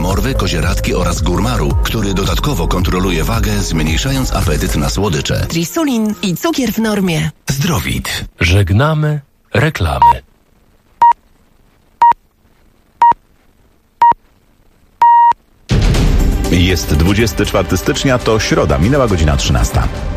morwy, kozieradki oraz górmaru, który dodatkowo kontroluje wagę, zmniejszając apetyt na słodycze. Trisulin i cukier w normie. Zdrowit. Żegnamy reklamy. Jest 24 stycznia, to środa, minęła godzina 13.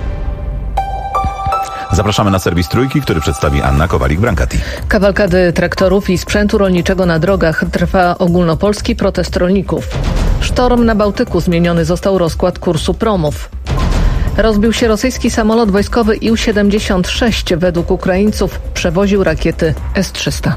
Zapraszamy na serwis Trójki, który przedstawi Anna Kowalik-Brankati. Kawalkady traktorów i sprzętu rolniczego na drogach. Trwa ogólnopolski protest rolników. Sztorm na Bałtyku. Zmieniony został rozkład kursu promów. Rozbił się rosyjski samolot wojskowy Ił-76. Według Ukraińców przewoził rakiety S-300.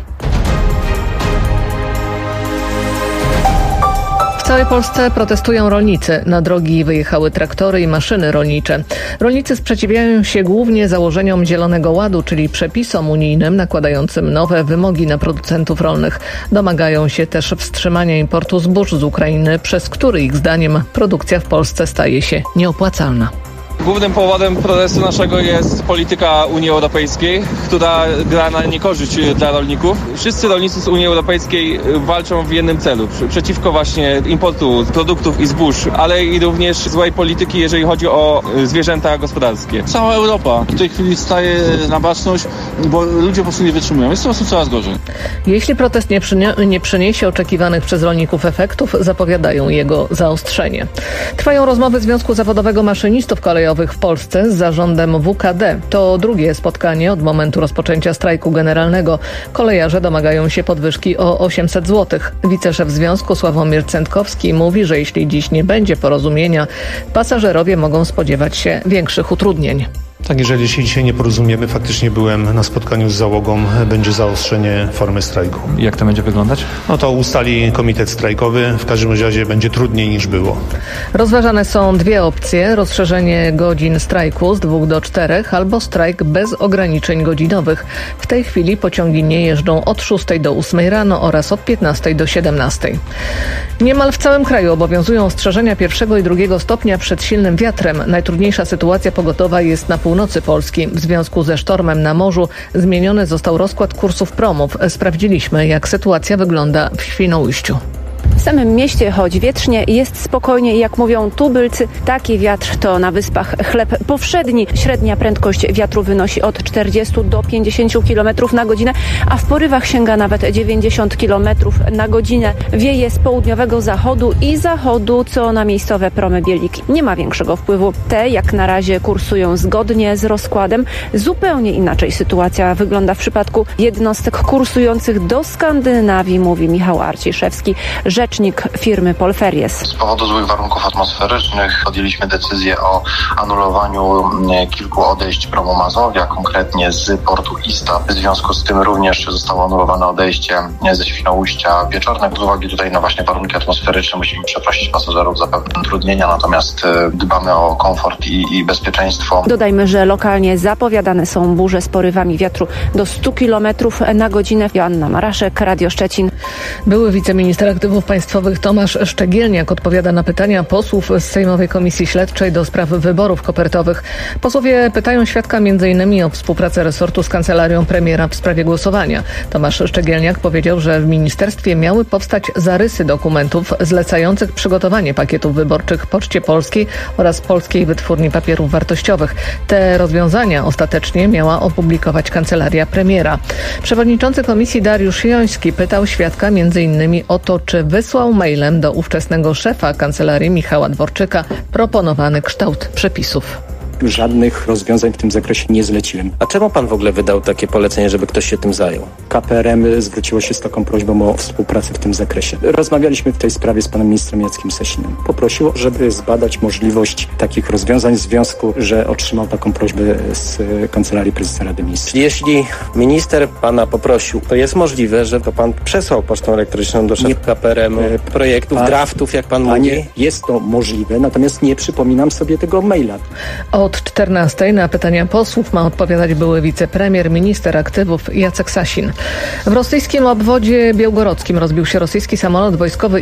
W całej Polsce protestują rolnicy. Na drogi wyjechały traktory i maszyny rolnicze. Rolnicy sprzeciwiają się głównie założeniom Zielonego Ładu, czyli przepisom unijnym nakładającym nowe wymogi na producentów rolnych. Domagają się też wstrzymania importu zbóż z Ukrainy, przez który ich zdaniem produkcja w Polsce staje się nieopłacalna. Głównym powodem protestu naszego jest polityka Unii Europejskiej, która gra na niekorzyść dla rolników. Wszyscy rolnicy z Unii Europejskiej walczą w jednym celu, przeciwko właśnie importu produktów i zbóż, ale i również złej polityki, jeżeli chodzi o zwierzęta gospodarskie. Cała Europa w tej chwili staje na baczność, bo ludzie po prostu nie wytrzymują. Jest po prostu coraz gorzej. Jeśli protest nie przyniesie oczekiwanych przez rolników efektów, zapowiadają jego zaostrzenie. Trwają rozmowy Związku Zawodowego Maszynistów Kolejowych w Polsce z zarządem WKD. To drugie spotkanie od momentu rozpoczęcia strajku generalnego. Kolejarze domagają się podwyżki o 800 zł. Wiceszef związku Sławomir Cętkowski mówi, że jeśli dziś nie będzie porozumienia, pasażerowie mogą spodziewać się większych utrudnień. Tak, jeżeli się dzisiaj nie porozumiemy, faktycznie byłem na spotkaniu z załogą, będzie zaostrzenie formy strajku. Jak to będzie wyglądać? No to ustali komitet strajkowy, w każdym razie będzie trudniej niż było. Rozważane są dwie opcje: rozszerzenie godzin strajku z 2 do 4 albo strajk bez ograniczeń godzinowych. W tej chwili pociągi nie jeżdżą od 6 do 8 rano oraz od 15 do 17. Niemal w całym kraju obowiązują ostrzeżenia 1. i 2. stopnia przed silnym wiatrem. Najtrudniejsza sytuacja pogodowa jest na północy Polski. W związku ze sztormem na morzu zmieniony został rozkład kursów promów. Sprawdziliśmy, jak sytuacja wygląda w Świnoujściu. W samym mieście, choć wietrznie, jest spokojnie i jak mówią tubylcy, taki wiatr to na Wyspach chleb powszedni. Średnia prędkość wiatru wynosi od 40 do 50 km na godzinę, a w porywach sięga nawet 90 km na godzinę. Wieje z południowego zachodu i zachodu, co na miejscowe promy Bieliki nie ma większego wpływu. Te jak na razie kursują zgodnie z rozkładem. Zupełnie inaczej sytuacja wygląda w przypadku jednostek kursujących do Skandynawii, mówi Michał Arciszewski, rzecznik firmy Polferries. Z powodu złych warunków atmosferycznych podjęliśmy decyzję o anulowaniu kilku odejść promu Mazowia, konkretnie z portu Istap. W związku z tym również zostało anulowane odejście ze Świnoujścia wieczorne. Z uwagi tutaj na właśnie warunki atmosferyczne musimy przeprosić pasażerów za pewne utrudnienia, natomiast dbamy o komfort i bezpieczeństwo. Dodajmy, że lokalnie zapowiadane są burze z porywami wiatru do 100 km na godzinę. Joanna Maraszek, Radio Szczecin. Były wiceminister aktywów państwowych Tomasz Szczegielniak odpowiada na pytania posłów z Sejmowej Komisji Śledczej do spraw wyborów kopertowych. Posłowie pytają świadka m.in. o współpracę resortu z kancelarią premiera w sprawie głosowania. Tomasz Szczegielniak powiedział, że w ministerstwie miały powstać zarysy dokumentów zlecających przygotowanie pakietów wyborczych Poczcie Polskiej oraz Polskiej Wytwórni Papierów Wartościowych. Te rozwiązania ostatecznie miała opublikować kancelaria premiera. Przewodniczący komisji Dariusz Joński pytał świadka m.in. o to, czy wysłał mailem do ówczesnego szefa kancelarii Michała Dworczyka proponowany kształt przepisów. Żadnych rozwiązań w tym zakresie nie zleciłem. A czemu pan w ogóle wydał takie polecenie, żeby ktoś się tym zajął? KPRM zwróciło się z taką prośbą o współpracę w tym zakresie. Rozmawialiśmy w tej sprawie z panem ministrem Jackiem Sasinem. Poprosił, żeby zbadać możliwość takich rozwiązań w związku, że otrzymał taką prośbę z Kancelarii Prezesa Rady Ministrów. Czyli jeśli minister pana poprosił, to jest możliwe, że to pan przesłał pocztą elektroniczną do szefa KPRM projektów, draftów, jak pan mówi? Jest to możliwe, natomiast nie przypominam sobie tego maila. Od 14 na pytania posłów ma odpowiadać były wicepremier, minister aktywów Jacek Sasin. W rosyjskim obwodzie białgorodzkim rozbił się rosyjski samolot wojskowy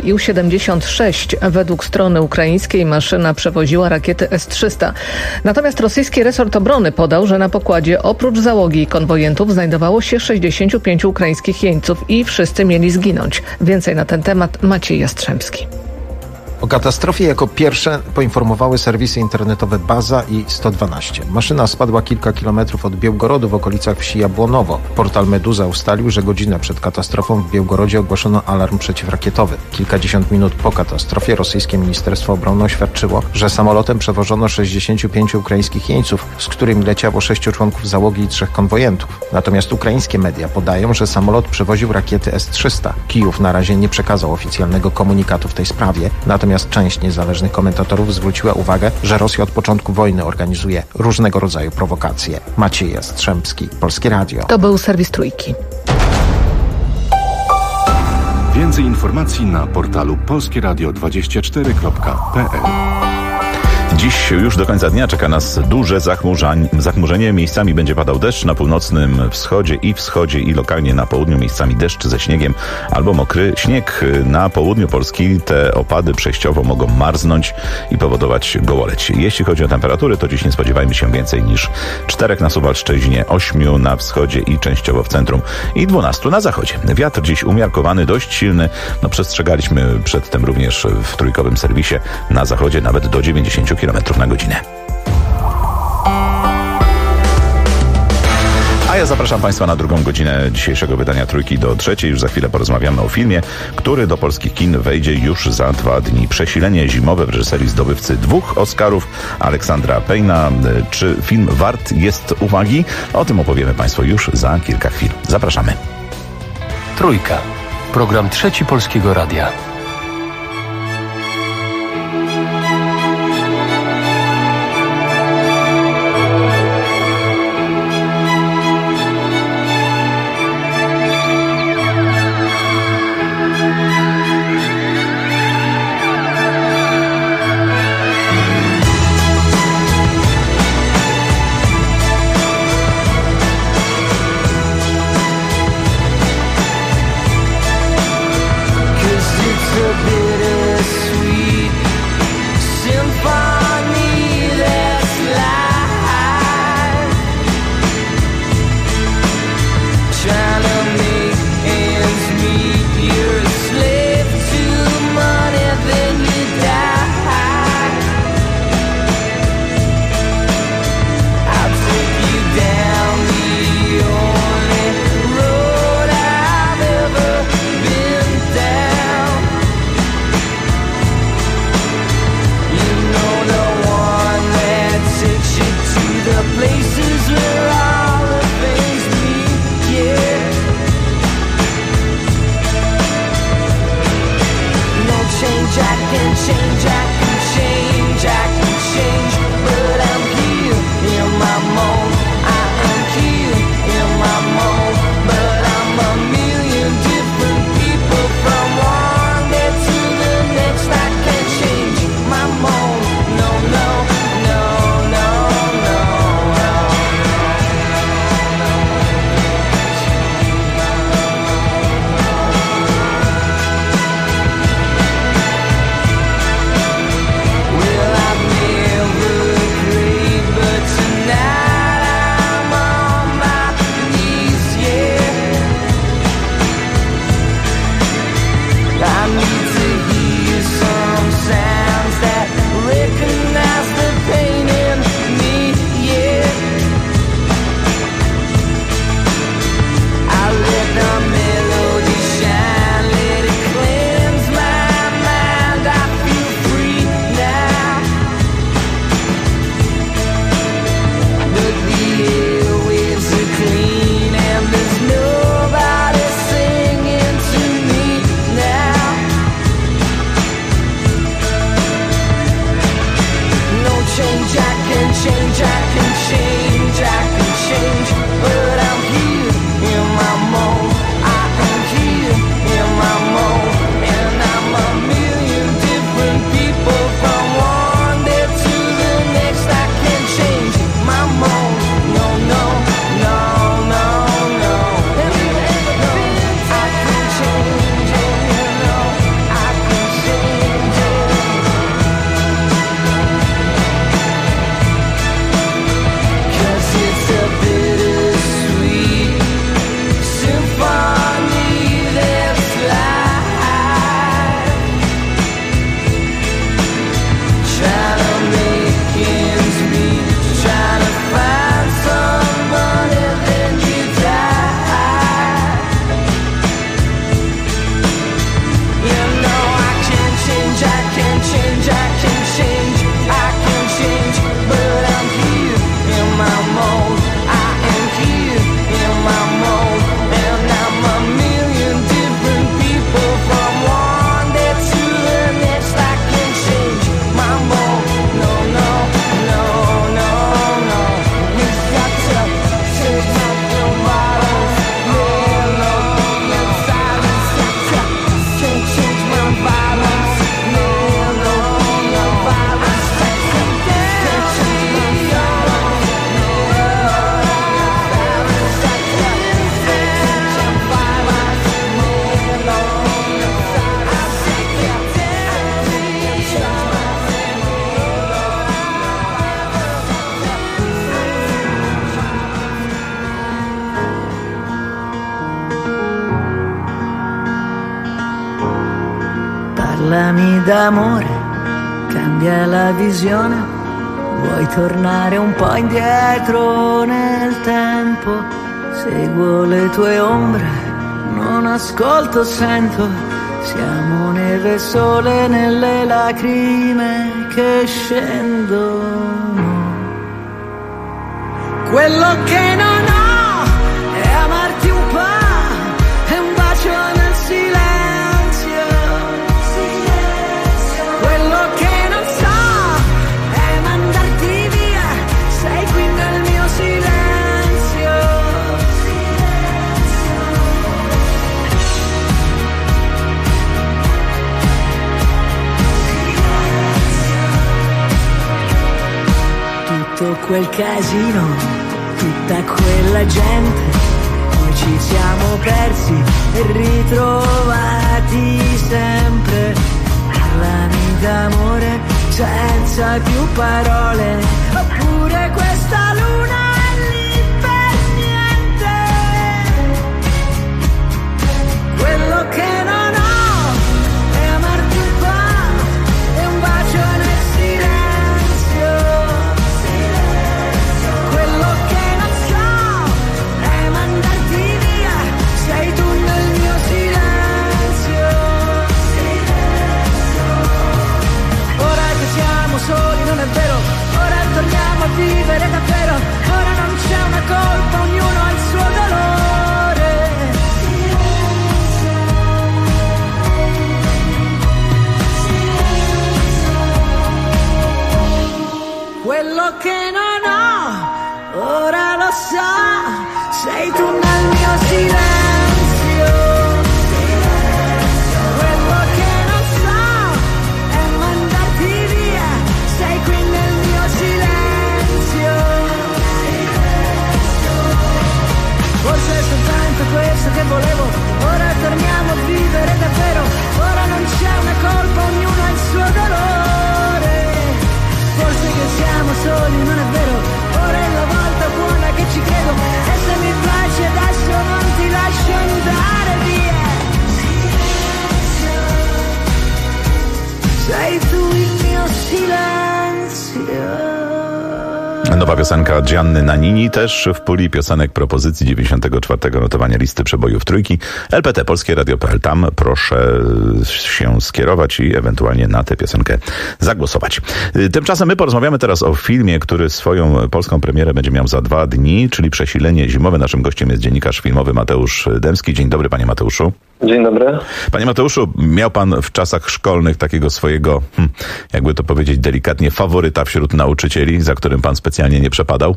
Ił-76. Według strony ukraińskiej maszyna przewoziła rakiety S-300. Natomiast rosyjski resort obrony podał, że na pokładzie oprócz załogi i konwojentów znajdowało się 65 ukraińskich jeńców i wszyscy mieli zginąć. Więcej na ten temat Maciej Jastrzębski. O katastrofie jako pierwsze poinformowały serwisy internetowe Baza i 112. Maszyna spadła kilka kilometrów od Białgorodu w okolicach wsi Jabłonowo. Portal Meduza ustalił, że godzinę przed katastrofą w Białgorodzie ogłoszono alarm przeciwrakietowy. Kilkadziesiąt minut po katastrofie rosyjskie Ministerstwo Obrony oświadczyło, że samolotem przewożono 65 ukraińskich jeńców, z którymi leciało 6 członków załogi i 3 konwojentów. Natomiast ukraińskie media podają, że samolot przewoził rakiety S-300. Kijów na razie nie przekazał oficjalnego komunikatu w tej sprawie, natomiast część niezależnych komentatorów zwróciła uwagę, że Rosja od początku wojny organizuje różnego rodzaju prowokacje. Maciej Jastrzębski, Polskie Radio. To był serwis Trójki. Więcej informacji na portalu polskieradio24.pl. Dziś już do końca dnia czeka nas duże zachmurzenie. Miejscami będzie padał deszcz na północnym wschodzie i lokalnie na południu. Miejscami deszcz ze śniegiem albo mokry śnieg. Na południu Polski te opady przejściowo mogą marznąć i powodować gołoleć. Jeśli chodzi o temperatury, to dziś nie spodziewajmy się więcej niż 4 na Suwalszczyźnie, 8 na wschodzie i częściowo w centrum i 12 na zachodzie. Wiatr dziś umiarkowany, dość silny. Przestrzegaliśmy przed tym również w trójkowym serwisie na zachodzie nawet do 90 km na godzinę. A ja zapraszam Państwa na drugą godzinę dzisiejszego wydania Trójki do 3. Już za chwilę porozmawiamy o filmie, który do polskich kin wejdzie już za 2 dni. Przesilenie zimowe w reżyserii zdobywcy 2 Oscarów, Aleksandra Payna. Czy film wart jest uwagi? O tym opowiemy Państwu już za kilka chwil. Zapraszamy. Trójka. Program 3 Polskiego Radia. Parlami d'amore, cambia la visione, vuoi tornare un po' indietro nel tempo, seguo le tue ombre, non ascolto, sento, siamo neve e sole nelle lacrime che scendono. Quello che non ho è amarti un po', è un bacio nel silenzio. Quello che non so è mandarti via, sei qui nel mio silenzio. Tutto quel casino, tutta quella gente, noi ci siamo persi e ritrovati sempre. Parlami d'amore senza più parole, oppure questa luna è lì per niente. Quello che non ho è amarti un po', è un bacio nel silenzio. Quello che non so è mandarti via, sei tu nel mio silenzio. Ora che siamo soli non è vero, ora torniamo a vivere davvero, ora non c'è una colpa, ognuno ha il suo dolore. Quello che non ho, ora lo so, sei tu nel mio silenzio. Quello che non so è mandarti via, sei qui nel mio silenzio. Forse è soltanto questo che volevo, ora torniamo a vivere davvero, ora non c'è una colpa, ognuno ha il suo dolore. Forse che siamo soli, non è vero, ora è la volta buona che ci credo, e se mi piaci adesso non ti lascio andare via. Sei tu il mio silenzio. Nowa piosenka Gianny Nannini też w puli piosenek propozycji 94. notowania listy przebojów Trójki. LPT, Polskie Radio.pl. Tam proszę się skierować i ewentualnie na tę piosenkę zagłosować. Tymczasem my porozmawiamy teraz o filmie, który swoją polską premierę będzie miał za 2 dni, czyli Przesilenie zimowe. Naszym gościem jest dziennikarz filmowy Mateusz Dębski. Dzień dobry, panie Mateuszu. Dzień dobry. Panie Mateuszu, miał pan w czasach szkolnych takiego swojego, jakby to powiedzieć delikatnie, faworyta wśród nauczycieli, za którym pan specjalnie nie przepadał?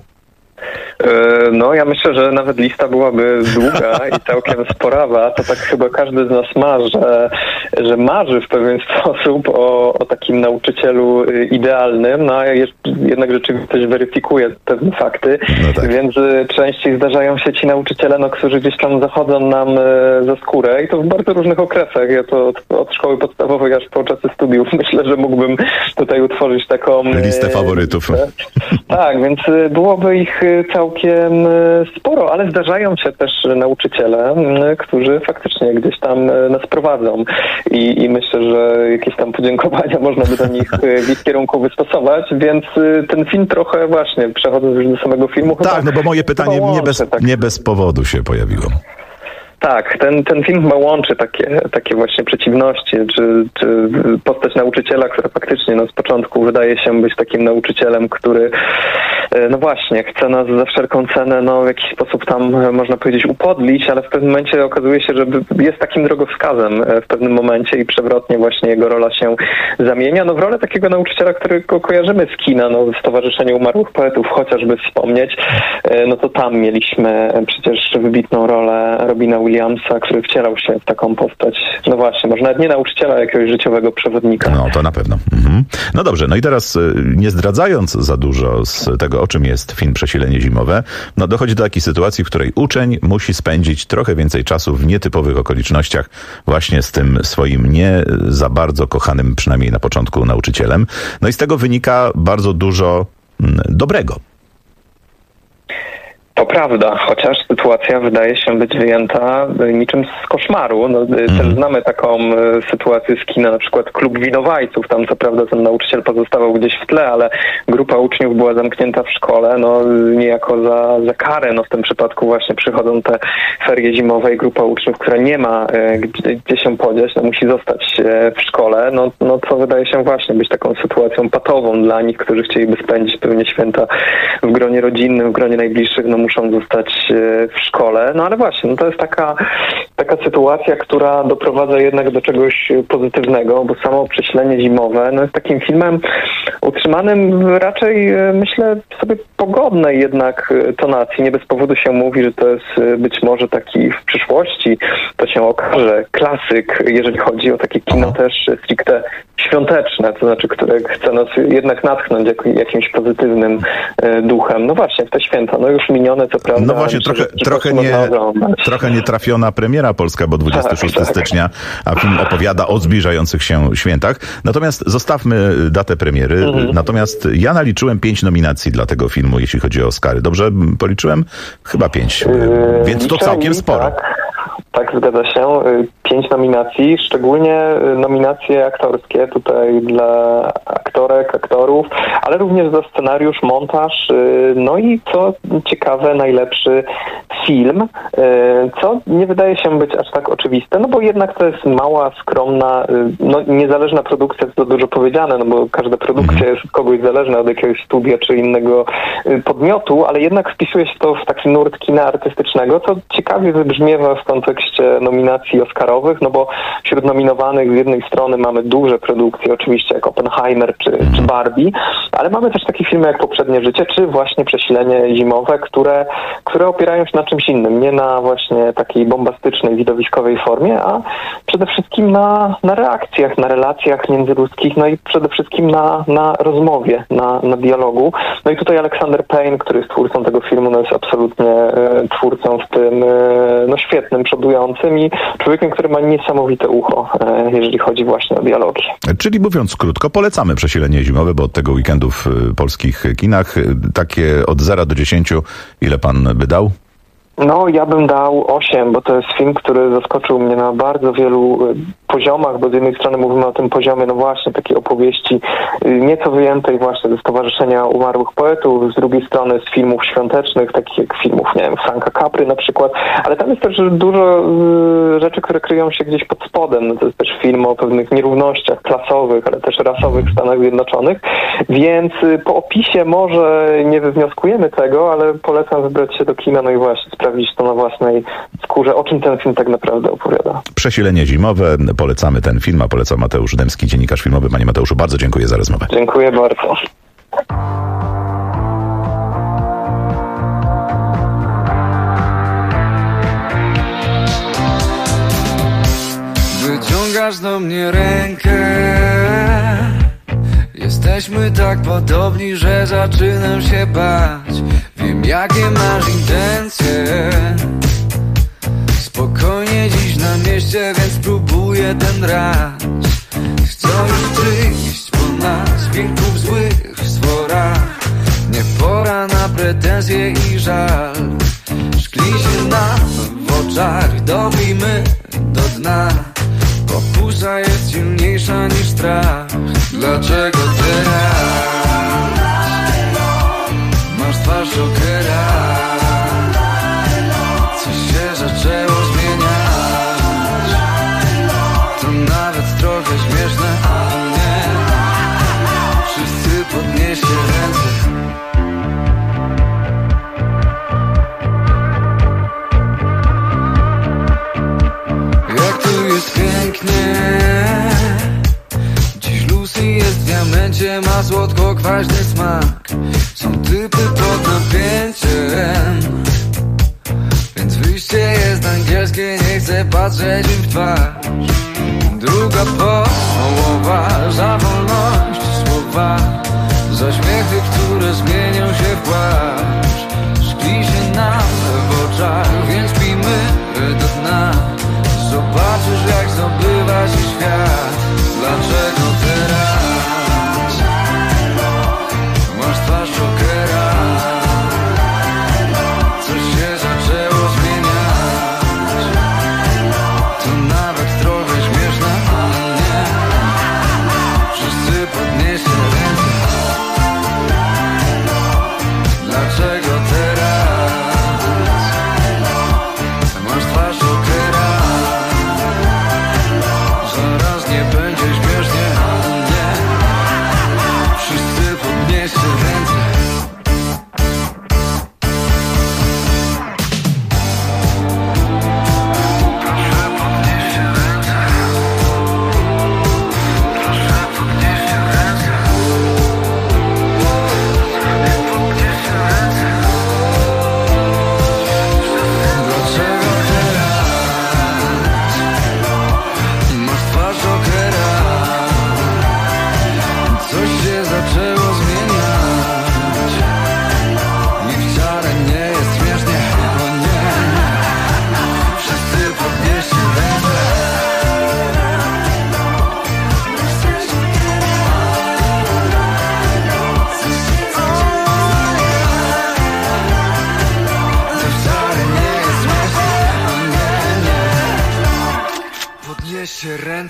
No, ja myślę, że nawet lista byłaby długa i całkiem sporawa. To tak chyba każdy z nas ma, że marzy w pewien sposób o takim nauczycielu idealnym, no a jednak rzeczywistość weryfikuje pewne fakty, no tak. Więc częściej zdarzają się ci nauczyciele, którzy gdzieś tam zachodzą nam za skórę i to w bardzo różnych okresach. Ja to od szkoły podstawowej aż po czasy studiów myślę, że mógłbym tutaj utworzyć taką listę faworytów. Tak, więc byłoby ich całkiem sporo, ale zdarzają się też nauczyciele, którzy faktycznie gdzieś tam nas prowadzą i myślę, że jakieś tam podziękowania można by do nich w ich kierunku wystosować, więc ten film trochę właśnie, przechodząc już do samego filmu... Tak, no bo moje pytanie nie bez powodu się pojawiło. Tak, ten film chyba łączy takie właśnie przeciwności, czy postać nauczyciela, która faktycznie z początku wydaje się być takim nauczycielem, który no właśnie chce nas za wszelką cenę w jakiś sposób tam można powiedzieć upodlić, ale w pewnym momencie okazuje się, że jest takim drogowskazem w pewnym momencie i przewrotnie właśnie jego rola się zamienia. W rolę takiego nauczyciela, którego kojarzymy z kina, w Stowarzyszeniu Umarłych Poetów chociażby wspomnieć, to tam mieliśmy przecież wybitną rolę Robina Williamsa, który wcielał się w taką postać, no właśnie, może nawet nie nauczyciela, a jakiegoś życiowego przewodnika. No to na pewno. Mhm. No dobrze, no i teraz nie zdradzając za dużo z tego, o czym jest film Przesilenie zimowe, dochodzi do takiej sytuacji, w której uczeń musi spędzić trochę więcej czasu w nietypowych okolicznościach właśnie z tym swoim nie za bardzo kochanym, przynajmniej na początku, nauczycielem. No i z tego wynika bardzo dużo dobrego. To prawda, chociaż sytuacja wydaje się być wyjęta niczym z koszmaru. Też znamy taką sytuację z kina, na przykład Klub Winowajców. Tam co prawda ten nauczyciel pozostawał gdzieś w tle, ale grupa uczniów była zamknięta w szkole, niejako za karę. W tym przypadku właśnie przychodzą te ferie zimowe i grupa uczniów, która nie ma gdzie się podziać, musi zostać w szkole. Co wydaje się właśnie być taką sytuacją patową dla nich, którzy chcieliby spędzić pewnie święta w gronie rodzinnym, w gronie najbliższych, muszą zostać w szkole. Ale właśnie, to jest taka sytuacja, która doprowadza jednak do czegoś pozytywnego, bo samo Przesilenie zimowe jest takim filmem utrzymanym raczej, myślę, sobie pogodnej jednak tonacji. Nie bez powodu się mówi, że to jest być może taki w przyszłości, to się okaże, klasyk, jeżeli chodzi o takie kino też stricte świąteczne, to znaczy, które chce nas jednak natchnąć jakimś pozytywnym duchem. Właśnie, w te święta, już minione, co prawda. No właśnie, trochę nietrafiona premiera polska, bo 26 stycznia, a film opowiada o zbliżających się świętach. Natomiast zostawmy datę premiery. Natomiast ja naliczyłem 5 nominacji dla tego filmu, jeśli chodzi o Oscary. Dobrze policzyłem? Chyba 5. Więc to całkiem sporo. Tak, zgadza się. 5 nominacji, szczególnie nominacje aktorskie tutaj dla aktorek, aktorów, ale również za scenariusz, montaż, i co ciekawe, najlepszy film, co nie wydaje się być aż tak oczywiste, bo jednak to jest mała, skromna, niezależna produkcja, to dużo powiedziane, bo każda produkcja jest od kogoś zależna, od jakiegoś studia czy innego podmiotu, ale jednak wpisuje się to w taki nurt kina artystycznego, co ciekawie wybrzmiewa w kontekście nominacji oscarowych, bo wśród nominowanych z jednej strony mamy duże produkcje, oczywiście jak Oppenheimer czy Barbie, ale mamy też takie filmy jak Poprzednie życie, czy właśnie Przesilenie zimowe, które opierają się na czymś innym, nie na właśnie takiej bombastycznej, widowiskowej formie, a przede wszystkim na reakcjach, na relacjach międzyludzkich, i przede wszystkim na rozmowie, na dialogu. I tutaj Alexander Payne, który jest twórcą tego filmu, jest absolutnie twórcą w tym świetnym, przodującym i człowiekiem, który ma niesamowite ucho, jeżeli chodzi właśnie o dialogi. Czyli mówiąc krótko, polecamy Przesilenie zimowe, bo od tego weekendu w polskich kinach takie od 0 do 10, ile pan by dał? Ja bym dał 8, bo to jest film, który zaskoczył mnie na bardzo wielu poziomach, bo z jednej strony mówimy o tym poziomie, właśnie takiej opowieści nieco wyjętej właśnie ze Stowarzyszenia Umarłych Poetów, z drugiej strony z filmów świątecznych, takich jak filmów, Franka Capry na przykład, ale tam jest też dużo rzeczy, które kryją się gdzieś pod spodem. To jest też film o pewnych nierównościach klasowych, ale też rasowych w Stanach Zjednoczonych, więc po opisie może nie wywnioskujemy tego, ale polecam wybrać się do kina, i właśnie sprawdzić to na własnej skórze, o czym ten film tak naprawdę opowiada. Przesilenie zimowe, polecamy ten film, a polecam Mateusz Dębski, dziennikarz filmowy. Panie Mateuszu, bardzo dziękuję za rozmowę. Dziękuję bardzo. Wyciągasz do mnie rękę, jesteśmy tak podobni, że zaczynam się bać. Wiem, jakie masz intencje. Spokojnie dziś na mieście, więc próbuję ten raz. Chcą już przyjść po nas, wilków złych sworach. Nie pora na pretensje i żal. Szkli się nam w oczach, dobijmy do dna. Pokusa jest silniejsza niż strach. Dlaczego teraz masz twarz Jokera? Coś się zaczęło zmieniać. To nawet trochę śmieszne, ale nie. Wszyscy podnieście ręce. Jak tu jest pięknie. Dziś Lucy jest w diamencie, ma słodko-kwaśny smak. Są typy pod napięciem, więc wyjście jest angielskie, nie chcę patrzeć im w twarz. Druga połowa, za wolność słowa, za śmiechy, które zmienią się w płacz. Szkli się nam w oczach, więc pijmy do dna. Zobaczysz, jak zdobywa się świat. Dlaczego teraz masz twarz Jokera? Coś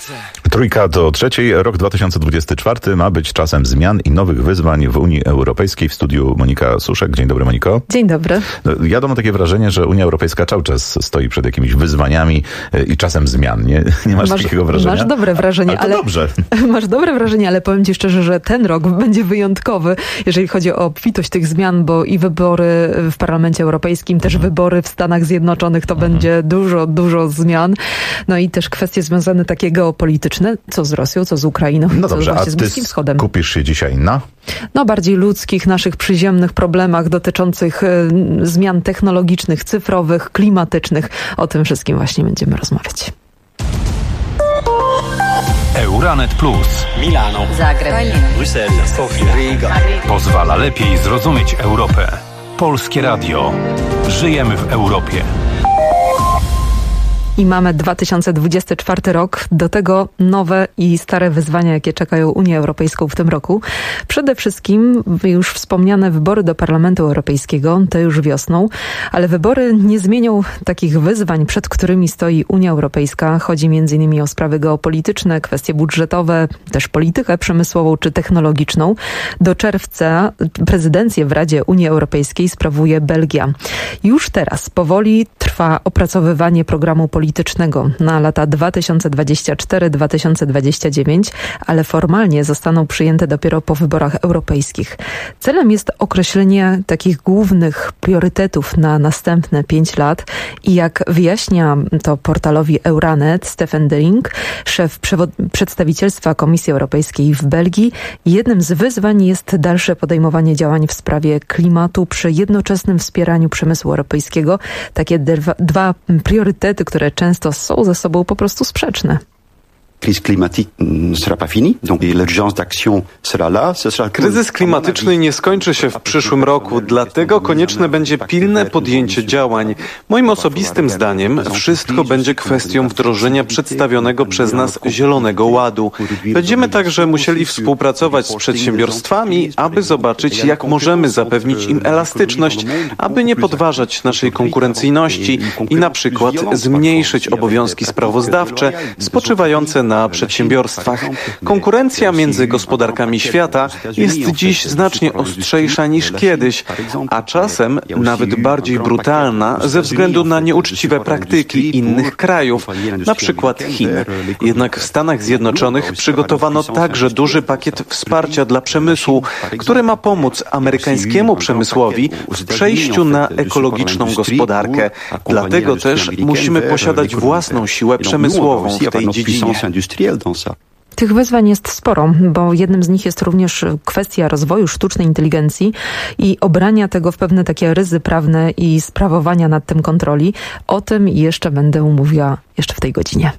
Trójka do trzeciej. Rok 2024 ma być czasem zmian i nowych wyzwań w Unii Europejskiej. W studiu Monika Suszek. Dzień dobry, Moniko. Dzień dobry. Ja mam takie wrażenie, że Unia Europejska cały czas stoi przed jakimiś wyzwaniami i czasem zmian. Nie masz takiego wrażenia? Masz dobre wrażenie, ale dobrze. Masz dobre wrażenie, ale powiem ci szczerze, że ten rok będzie wyjątkowy, jeżeli chodzi o obfitość tych zmian, bo i wybory w Parlamencie Europejskim, też wybory w Stanach Zjednoczonych, to będzie dużo zmian. No i też kwestie związane takie geopolityczne, co z Rosją, co z Ukrainą, no co dobrze, właśnie z Bliskim Wschodem. Kupisz się dzisiaj na? No bardziej ludzkich, naszych przyziemnych problemach dotyczących zmian technologicznych, cyfrowych, klimatycznych. O tym wszystkim właśnie będziemy rozmawiać. Euranet Plus. Milano, Zagreb, Bruksela, Sofia, Riga. Pozwala lepiej zrozumieć Europę. Polskie Radio. Żyjemy w Europie. I mamy 2024 rok, do tego nowe i stare wyzwania, jakie czekają Unię Europejską w tym roku. Przede wszystkim już wspomniane wybory do Parlamentu Europejskiego, te już wiosną, ale wybory nie zmienią takich wyzwań, przed którymi stoi Unia Europejska. Chodzi m.in. o sprawy geopolityczne, kwestie budżetowe, też politykę przemysłową czy technologiczną. Do czerwca prezydencję w Radzie Unii Europejskiej sprawuje Belgia. Już teraz powoli trwa opracowywanie programu politycznego na lata 2024-2029, ale formalnie zostaną przyjęte dopiero po wyborach europejskich. Celem jest określenie takich głównych priorytetów na następne 5 lat i jak wyjaśnia to portalowi Euranet Stefan Dering, szef przedstawicielstwa Komisji Europejskiej w Belgii, jednym z wyzwań jest dalsze podejmowanie działań w sprawie klimatu przy jednoczesnym wspieraniu przemysłu europejskiego. Takie dwa priorytety, które często są ze sobą po prostu sprzeczne. Kryzys klimatyczny nie skończy się w przyszłym roku, dlatego konieczne będzie pilne podjęcie działań. Moim osobistym zdaniem wszystko będzie kwestią wdrożenia przedstawionego przez nas Zielonego Ładu. Będziemy także musieli współpracować z przedsiębiorstwami, aby zobaczyć, jak możemy zapewnić im elastyczność, aby nie podważać naszej konkurencyjności i na przykład zmniejszyć obowiązki sprawozdawcze spoczywające na przedsiębiorstwach. Konkurencja między gospodarkami świata jest dziś znacznie ostrzejsza niż kiedyś, a czasem nawet bardziej brutalna ze względu na nieuczciwe praktyki innych krajów, na przykład Chin. Jednak w Stanach Zjednoczonych przygotowano także duży pakiet wsparcia dla przemysłu, który ma pomóc amerykańskiemu przemysłowi w przejściu na ekologiczną gospodarkę. Dlatego też musimy posiadać własną siłę przemysłową w tej dziedzinie. Tych wyzwań jest sporo, bo jednym z nich jest również kwestia rozwoju sztucznej inteligencji i obrania tego w pewne takie ryzy prawne i sprawowania nad tym kontroli. O tym jeszcze będę mówiła jeszcze w tej godzinie.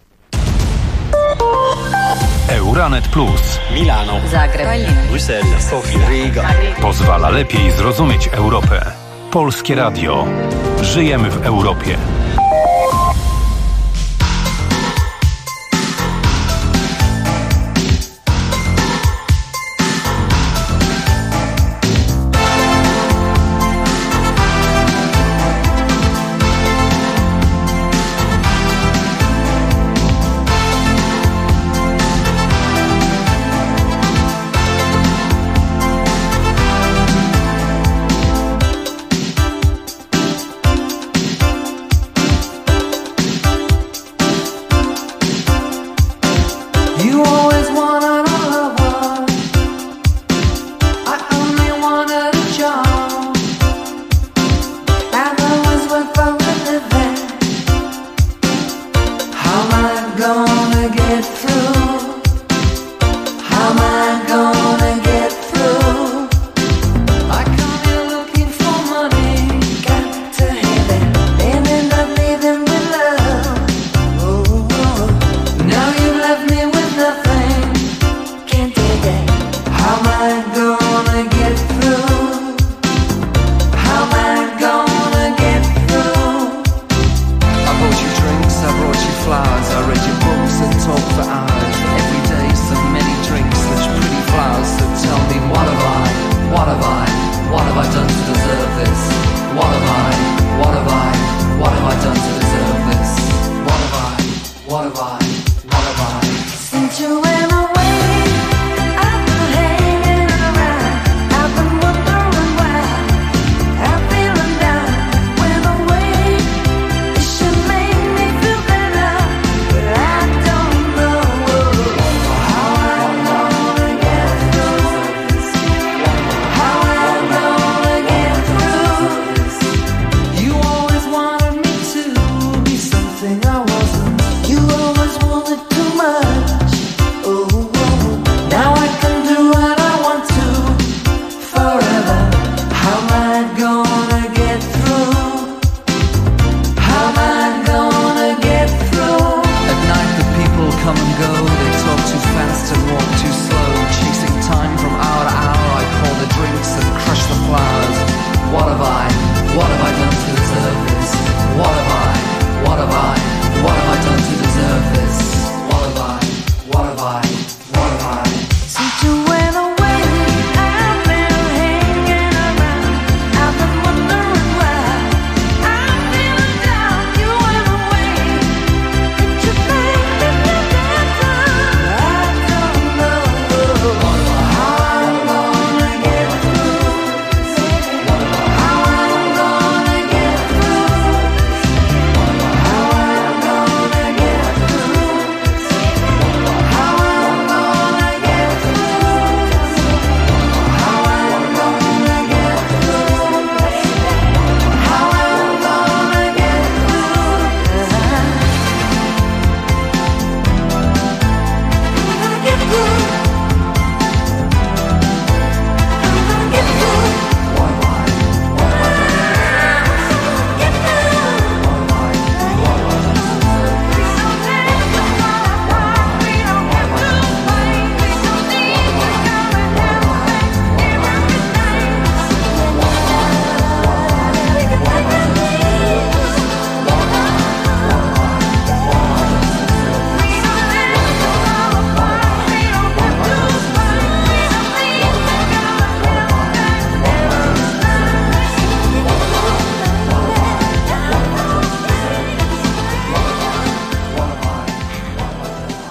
Euranet Plus. Milano, Zagreb, Bruksela, Sofia, Riga. Pozwala lepiej zrozumieć Europę. Polskie Radio. Żyjemy w Europie.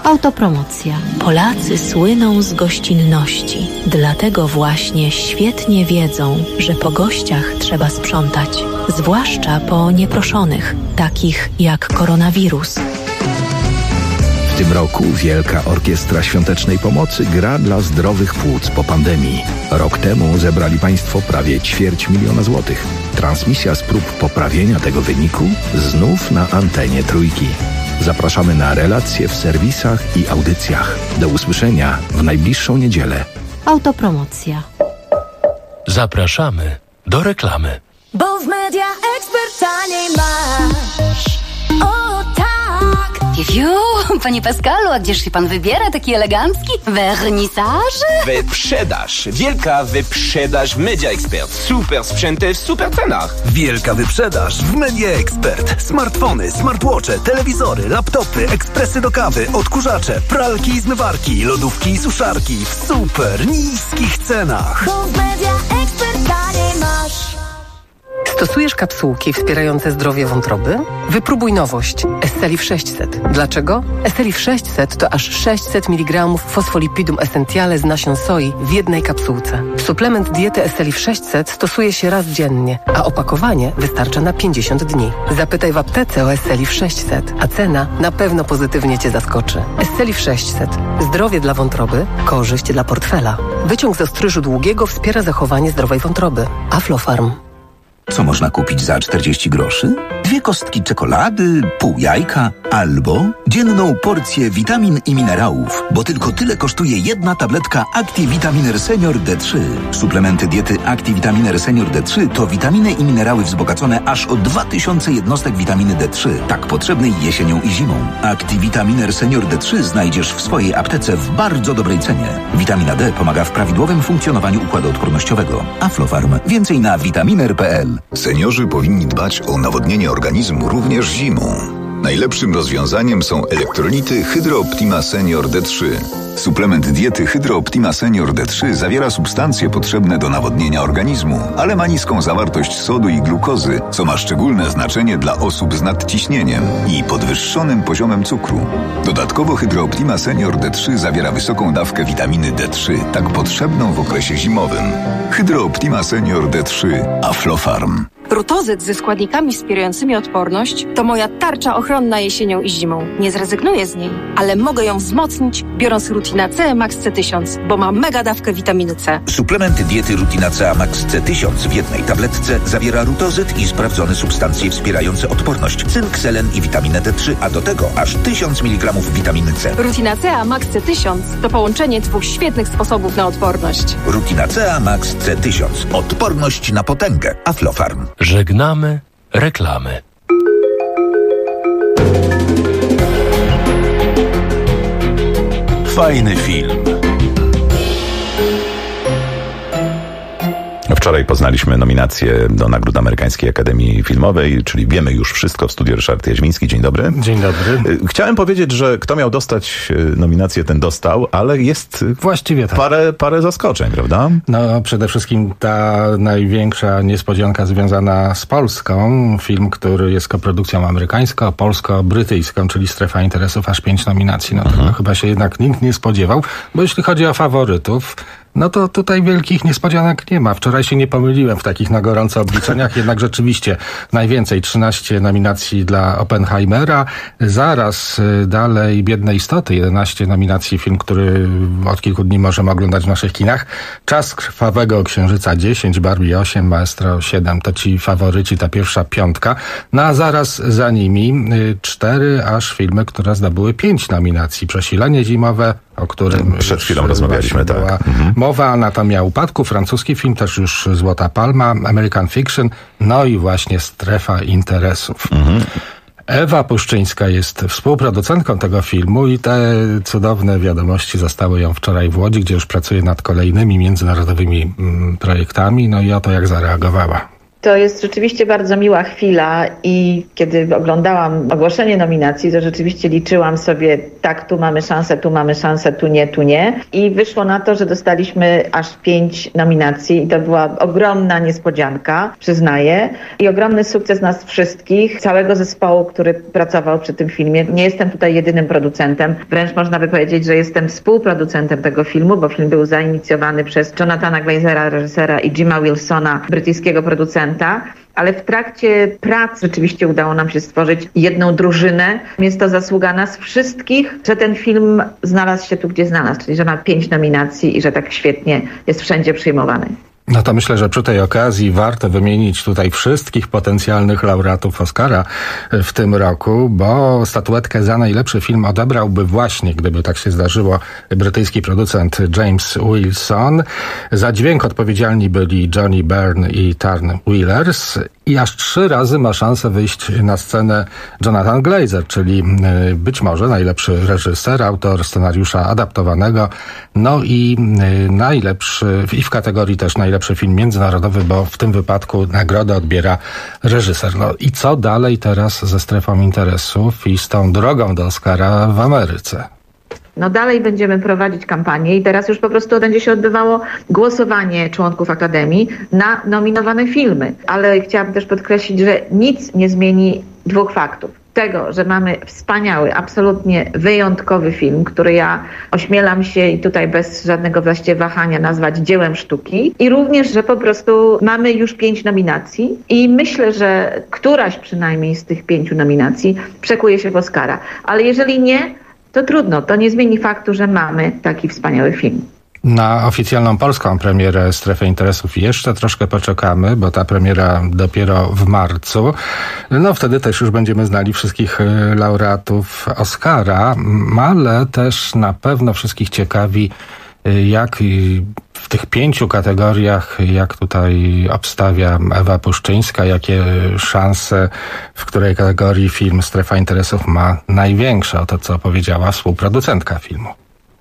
Autopromocja. Polacy słyną z gościnności. Dlatego właśnie świetnie wiedzą, że po gościach trzeba sprzątać. Zwłaszcza po nieproszonych, takich jak koronawirus. W tym roku Wielka Orkiestra Świątecznej Pomocy gra dla zdrowych płuc po pandemii. Rok temu zebrali Państwo prawie 250 000 złotych. Transmisja z prób poprawienia tego wyniku znów na antenie Trójki. Zapraszamy na relacje w serwisach i audycjach. Do usłyszenia w najbliższą niedzielę. Autopromocja. Zapraszamy do reklamy. Bo w Media Expert taniej masz. O tak! Fiu, panie Pascalu, a gdzież się pan wybiera taki elegancki? Wernisaż? Wyprzedaż. Wielka wyprzedaż w Media Expert. Super sprzęty w super cenach. Wielka wyprzedaż w Media Expert. Smartfony, smartwatche, telewizory, laptopy, ekspresy do kawy, odkurzacze, pralki i zmywarki, lodówki i suszarki w super niskich cenach. Bo w Media Expert taniej masz. Stosujesz kapsułki wspierające zdrowie wątroby? Wypróbuj nowość. Esselif 600. Dlaczego? Esselif 600 to aż 600 mg fosfolipidum essentiale z nasion soi w jednej kapsułce. Suplement diety Esselif 600 stosuje się raz dziennie, a opakowanie wystarcza na 50 dni. Zapytaj w aptece o Esselif 600, a cena na pewno pozytywnie Cię zaskoczy. Esselif 600. Zdrowie dla wątroby, korzyść dla portfela. Wyciąg z ostryżu długiego wspiera zachowanie zdrowej wątroby. Aflofarm. Co można kupić za 40 groszy? 2 kostki czekolady, pół jajka albo dzienną porcję witamin i minerałów, bo tylko tyle kosztuje jedna tabletka ActiVitaminer Senior D3. Suplementy diety ActiVitaminer Senior D3 to witaminy i minerały wzbogacone aż o 2000 jednostek witaminy D3, tak potrzebnej jesienią i zimą. ActiVitaminer Senior D3 znajdziesz w swojej aptece w bardzo dobrej cenie. Witamina D pomaga w prawidłowym funkcjonowaniu układu odpornościowego. Aflofarm. Więcej na vitaminer.pl. Seniorzy powinni dbać o nawodnienie organizmu również zimą. Najlepszym rozwiązaniem są elektrolity Hydro Optima Senior D3. Suplement diety Hydro Optima Senior D3 zawiera substancje potrzebne do nawodnienia organizmu, ale ma niską zawartość sodu i glukozy, co ma szczególne znaczenie dla osób z nadciśnieniem i podwyższonym poziomem cukru. Dodatkowo Hydro Optima Senior D3 zawiera wysoką dawkę witaminy D3, tak potrzebną w okresie zimowym. Hydro Optima Senior D3 Aflofarm. Rutozyt ze składnikami wspierającymi odporność to moja tarcza ochronna jesienią i zimą. Nie zrezygnuję z niej, ale mogę ją wzmocnić, biorąc Rutina C Max C1000, bo ma mega dawkę witaminy C. Suplement diety Rutina C Max C1000 w jednej tabletce zawiera rutozyt i sprawdzone substancje wspierające odporność, cynk, selen i witaminę D3, a do tego aż 1000 mg witaminy C. Rutina C Max C1000 to połączenie 2 świetnych sposobów na odporność. Rutina C Max C1000. Odporność na potęgę. Aflofarm. Żegnamy reklamy. Fajny film. Wczoraj poznaliśmy nominację do Nagród Amerykańskiej Akademii Filmowej, czyli wiemy już wszystko. W studiu Ryszard Jaźmiński. Dzień dobry. Dzień dobry. Chciałem powiedzieć, że kto miał dostać nominację, ten dostał, ale jest właściwie tak. parę zaskoczeń, prawda? No, przede wszystkim ta największa niespodzianka związana z Polską. Film, który jest koprodukcją amerykańsko-polsko-brytyjską, czyli Strefa Interesów, aż 5 nominacji. No tego chyba się jednak nikt nie spodziewał, bo jeśli chodzi o faworytów, no to tutaj wielkich niespodzianek nie ma. Wczoraj się nie pomyliłem w takich na gorąco obliczeniach, jednak rzeczywiście najwięcej, 13 nominacji dla Oppenheimera, zaraz dalej Biedne istoty, 11 nominacji, film, który od kilku dni możemy oglądać w naszych kinach. Czas krwawego księżyca 10, Barbie 8, Maestro 7, to ci faworyci, ta pierwsza 5. No a zaraz za nimi 4 aż filmy, które zdobyły 5 nominacji. Przesilenie zimowe, o którym przed chwilą rozmawialiśmy, tak. Mowa, Anatomia upadku, francuski film, też już Złota Palma, American Fiction, no i właśnie Strefa Interesów. Ewa Puszczyńska jest współproducentką tego filmu i te cudowne wiadomości zastały ją wczoraj w Łodzi, gdzie już pracuje nad kolejnymi międzynarodowymi projektami, no i oto jak zareagowała. To jest rzeczywiście bardzo miła chwila i kiedy oglądałam ogłoszenie nominacji, to rzeczywiście liczyłam sobie, tak, tu mamy szansę, tu nie. I wyszło na to, że dostaliśmy aż 5 nominacji i to była ogromna niespodzianka, przyznaję. I ogromny sukces nas wszystkich, całego zespołu, który pracował przy tym filmie. Nie jestem tutaj jedynym producentem, wręcz można by powiedzieć, że jestem współproducentem tego filmu, bo film był zainicjowany przez Jonathana Glazera, reżysera, i Jima Wilsona, brytyjskiego producenta. Ale w trakcie prac rzeczywiście udało nam się stworzyć jedną drużynę. Jest to zasługa nas wszystkich, że ten film znalazł się tu, gdzie znalazł, czyli że ma 5 nominacji i że tak świetnie jest wszędzie przyjmowany. No to myślę, że przy tej okazji warto wymienić tutaj wszystkich potencjalnych laureatów Oscara w tym roku, bo statuetkę za najlepszy film odebrałby właśnie, gdyby tak się zdarzyło, brytyjski producent James Wilson. Za dźwięk odpowiedzialni byli Johnny Byrne i Tarn Wheelers. I aż 3 razy ma szansę wyjść na scenę Jonathan Glazer, czyli być może najlepszy reżyser, autor scenariusza adaptowanego, no i najlepszy, i w kategorii też najlepszy film międzynarodowy, bo w tym wypadku nagrodę odbiera reżyser. No i co dalej teraz ze strefą interesów i z tą drogą do Oscara w Ameryce? No dalej będziemy prowadzić kampanię i teraz już po prostu będzie się odbywało głosowanie członków Akademii na nominowane filmy. Ale chciałabym też podkreślić, że nic nie zmieni 2 faktów. Tego, że mamy wspaniały, absolutnie wyjątkowy film, który ja ośmielam się i tutaj bez żadnego właściwie wahania nazwać dziełem sztuki. I również, że po prostu mamy już 5 nominacji i myślę, że któraś przynajmniej z tych 5 nominacji przekuje się w Oscara. Ale jeżeli nie, to trudno. To nie zmieni faktu, że mamy taki wspaniały film. Na oficjalną polską premierę Strefy Interesów jeszcze troszkę poczekamy, bo ta premiera dopiero w marcu. No wtedy też już będziemy znali wszystkich laureatów Oscara, ale też na pewno wszystkich ciekawi, jak w tych 5 kategoriach, jak tutaj obstawia Ewa Puszczyńska, jakie szanse, w której kategorii film Strefa Interesów ma największe, o to co powiedziała współproducentka filmu.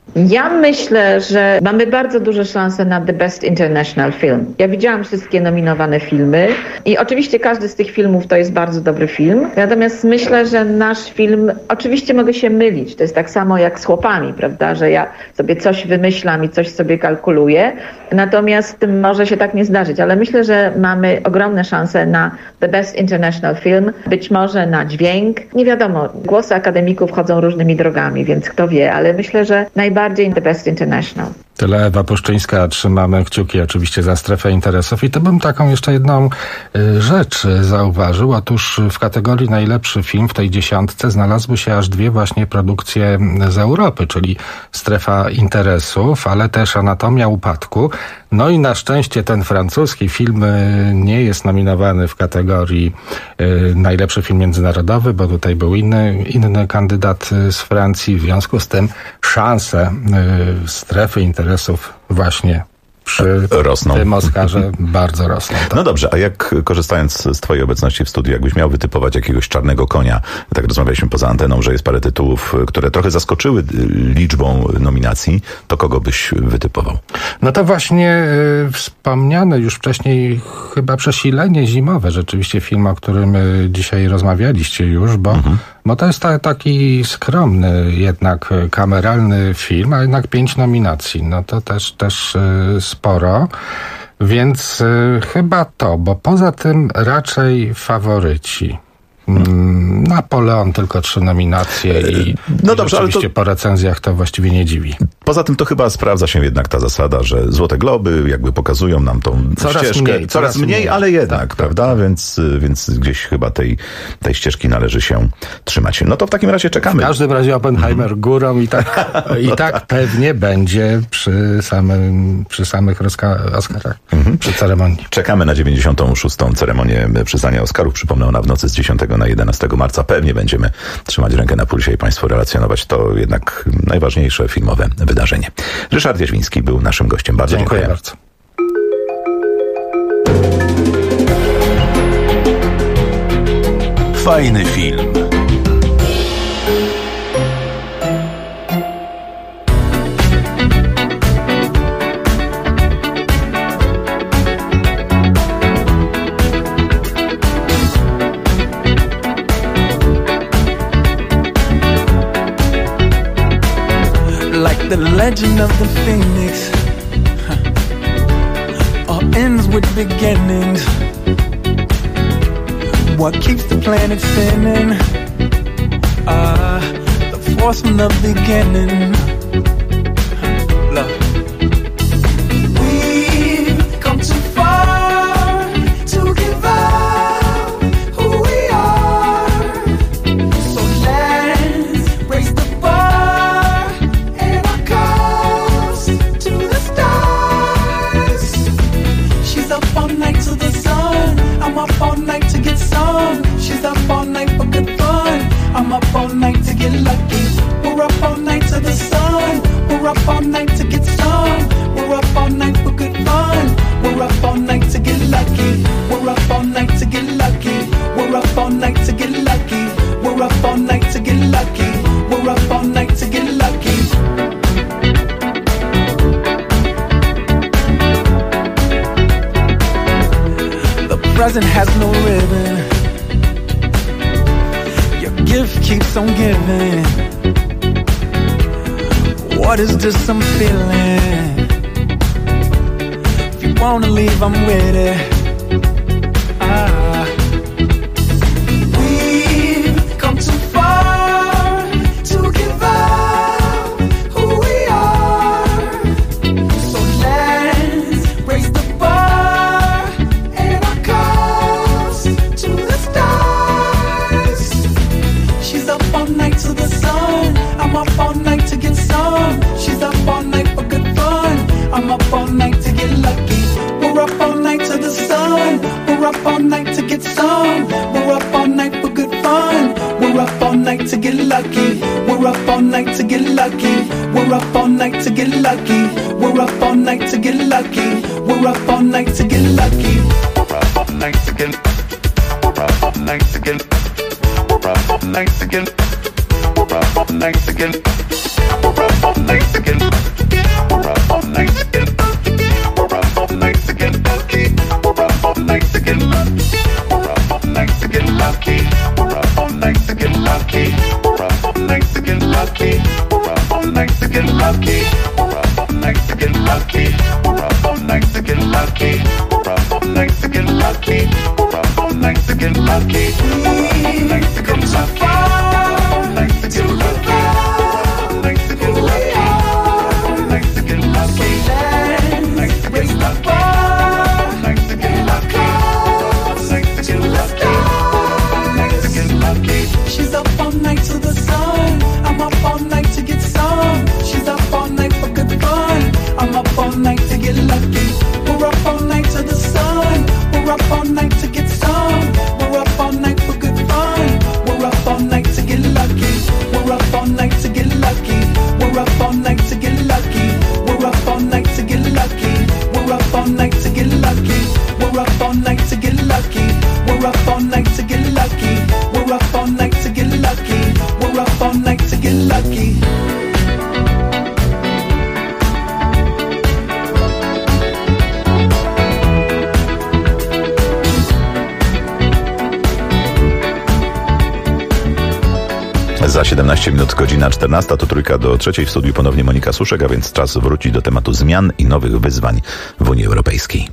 Ja myślę, że mamy bardzo duże szanse na The Best International Film. Ja widziałam wszystkie nominowane filmy i oczywiście każdy z tych filmów to jest bardzo dobry film. Natomiast myślę, że nasz film, oczywiście mogę się mylić, to jest tak samo jak z chłopami, prawda, że ja sobie coś wymyślam i coś sobie kalkuluję. Natomiast może się tak nie zdarzyć, ale myślę, że mamy ogromne szanse na The Best International Film, być może na dźwięk. Nie wiadomo, głosy akademików chodzą różnymi drogami, więc kto wie, ale myślę, że najbardziej The Best International. Tyle Ewa Puszczyńska, trzymamy kciuki oczywiście za Strefę Interesów i to bym taką jeszcze jedną rzecz zauważył. Otóż w kategorii najlepszy film w tej 10 znalazły się aż 2 właśnie produkcje z Europy, czyli Strefa Interesów, ale też Anatomia Upadku. No i na szczęście ten francuski film nie jest nominowany w kategorii najlepszy film międzynarodowy, bo tutaj był inny kandydat z Francji. W związku z tym szanse Strefy Interesów właśnie przy tym Oscarze bardzo rosną. Tak? No dobrze, a jak korzystając z twojej obecności w studiu, jakbyś miał wytypować jakiegoś czarnego konia, tak rozmawialiśmy poza anteną, że jest parę tytułów, które trochę zaskoczyły liczbą nominacji, to kogo byś wytypował? No to właśnie wspomniane już wcześniej chyba Przesilenie zimowe, rzeczywiście film, o którym dzisiaj rozmawialiście już, bo to jest taki skromny jednak kameralny film, a jednak 5 nominacji, no to też sporo, więc chyba to, bo poza tym raczej faworyci. Napoleon tylko 3 nominacje i no dobrze, oczywiście ale to... po recenzjach to właściwie nie dziwi. Poza tym to chyba sprawdza się jednak ta zasada, że Złote Globy jakby pokazują nam tą ścieżkę. Coraz mniej, ale jednak, tak, prawda? Tak. Więc gdzieś chyba tej ścieżki należy się trzymać. No to w takim razie czekamy. W każdym razie Oppenheimer górą i tak pewnie będzie przy samych Oscarach, przy ceremonii. Czekamy na 96. ceremonię przyznania Oscarów. Przypomnę, ona w nocy z 10 na 11 marca. Pewnie będziemy trzymać rękę na pulsie i Państwu relacjonować to jednak najważniejsze filmowe wydarzenie. Ryszard Jaźwiński był naszym gościem. Bardzo dziękuję. Bardzo. Fajny film. legend of the phoenix all ends with beginnings. What keeps the planet spinning? The force from the beginning. Love. We've come too far to give up who we are. So let's raise the bar and our cups to the stars. She's up all night to the sun. I'm up all night to get some. She's up all night for good fun. I'm up all night to get lucky. We're up all night to the sun. We're up all night to get some. We're up all night for good fun. We're up all night to get lucky. We're up all night to get lucky. We're up all night to get lucky. We're up all night to get lucky. We're up all night to get lucky. The present has no ribbon. Your gift keeps on giving. What is this I'm feeling? If you wanna leave, I'm with it. We've come too far to give up who we are. So let's raise the bar and our cups to the stars. She's up all night to the sun. I'm up all night to get some. She's up all night for good fun. I'm up all night to get lucky. We're up all night to the sun. We're up all night to get some. We're up all night for good fun. We're up all night to get lucky. We're up all night to get lucky. We're up all night to get lucky. We're up all night to get lucky. We're up all night to get lucky. We're up all night to get. We're up all night to get. We're up all night to get. We're up all night to get. We're up all night to get. We're up all night to get. We're up all night to get lucky. We're up all night to get lucky. We're up all night to get lucky. We're up all night to get lucky. We're up all night to get lucky. We're up all night to get lucky. We're up all night to get lucky. We're up all night to get lucky. We're up all night to get lucky. We're up all night to get lucky. We're up all night to get lucky. She's up all night to the sun. I'm up all night to get some. She's up all night for good fun. I'm up all night to get lucky. We're up all night to the sun. We're up all night to get some. We're up all night for good fun. We're up all night to get lucky. We're up all night to get lucky. We're up all night to get lucky. We're up all night to get lucky. We're up all night to get lucky. We're up all night to get lucky. We're up all night to get lucky. We're up all night to get lucky. We're up all night to get lucky. Za 17 minut godzina 14, to 2:03 w studiu ponownie Monika Suszek, a więc czas wrócić do tematu zmian i nowych wyzwań w Unii Europejskiej.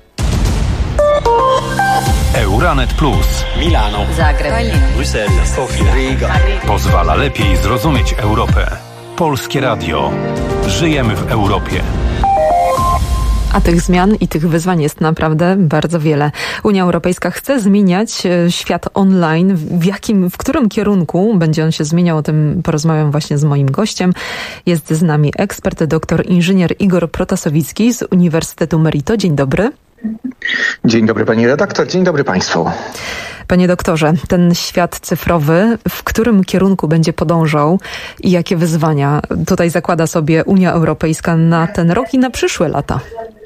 Euranet Plus. Milano, Zagreb, Bruksela, Sofia, Riga. Pozwala lepiej zrozumieć Europę. Polskie Radio. Żyjemy w Europie. A tych zmian i tych wyzwań jest naprawdę bardzo wiele. Unia Europejska chce zmieniać świat online. W którym kierunku będzie on się zmieniał? O tym porozmawiam właśnie z moim gościem. Jest z nami ekspert, doktor inżynier Igor Protasowicki z Uniwersytetu Merito. Dzień dobry. Dzień dobry pani redaktor, dzień dobry państwu. Panie doktorze, ten świat cyfrowy, w którym kierunku będzie podążał i jakie wyzwania tutaj zakłada sobie Unia Europejska na ten rok i na przyszłe lata?